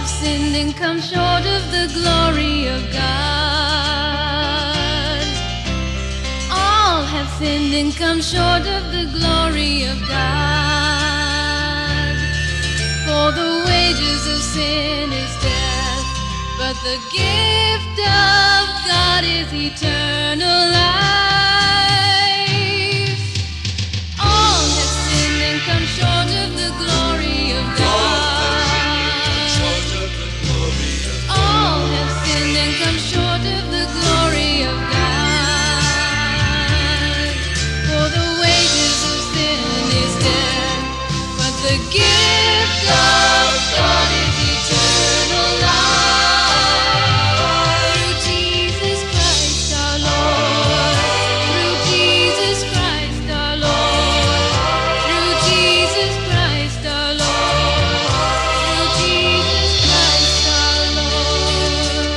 have sinned and come short of the glory of God. All have sinned and come short of the glory of God. For the wages of sin is death, but the gift of God is eternal life. All have sinned and come short of the glory of God. All have sinned and come short of the glory of God. For the wages of sin is death, but the gift of God is eternal life. Through Jesus Christ our Lord. Through Jesus Christ our Lord. Through Jesus Christ our Lord. Through Jesus Christ our Lord.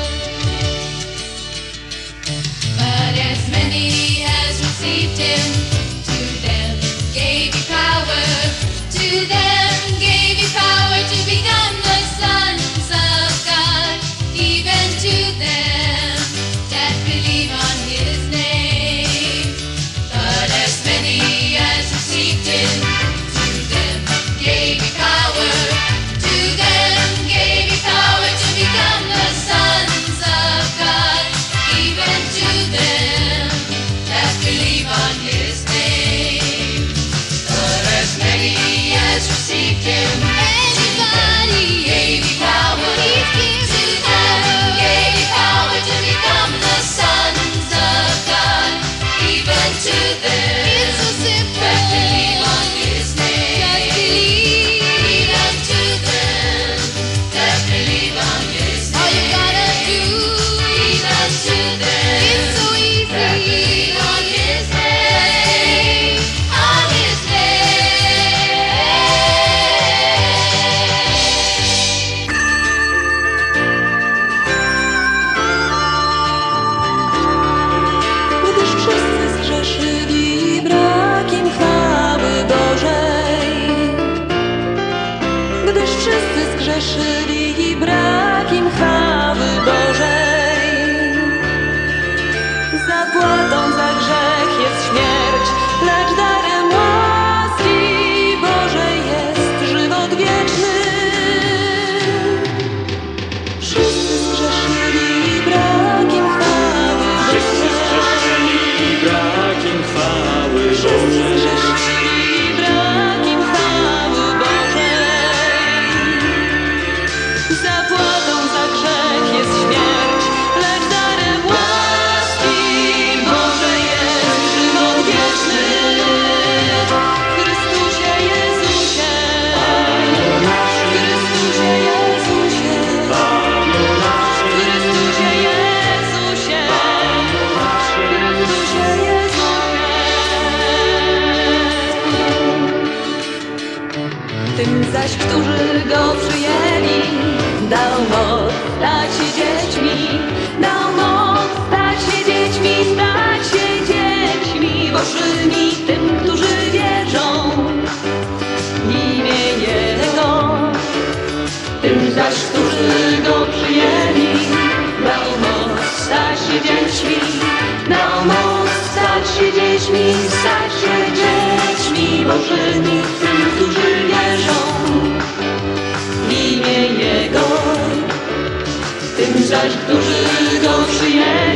But as many as received him, to them gave he power. To them gave he power to become the sons of God, even to them that believe on his name. But as many as received him, to them gave he power. To them gave he power to become the sons of God, even to them that believe on his name. But as many as received him, anybody gave he power. To them gave he power to become the sons of God, even to them that believe on his name. Even to them that believe on his name. All you gotta do, even to them, it's so easy, that believe on his name, on his Gdyż wszyscy zgrzeszyli brakiem chwały Bożej. Gdyż wszyscy zgrzeszyli brakiem chwały Bożej. Zapłatą za grzech jest śmierć, lecz darem łaski Bożej jest żywot wieczny. Wszyscy zgrzeszyli brakiem chwały Wszyscy Bożej. zgrzeszyli brakiem chwały Wszyscy Bożej. zgrzeszyli brakiem chwały Bożej. Zapłatą za grzech jest śmierć, lecz darem łaski Bożej jest żywot wieczny. W Chrystusie Jezusie, w Chrystusie Jezusie, w Chrystusie Jezusie, w Chrystusie Jezusie. Tym zaś, którzy Go przyjęli, dał moc stać się dziećmi, dał moc stać się dziećmi, stać się dziećmi Bożymi, tym, którzy wierzą w imię Jego. Tym zaś, którzy Go przyjęli, dał moc stać się dziećmi, dał moc stać się dziećmi, stać się dziećmi Bożymi, tym, którzy wierzą w imię Jego. Tym zaś, którzy Go przyjęli,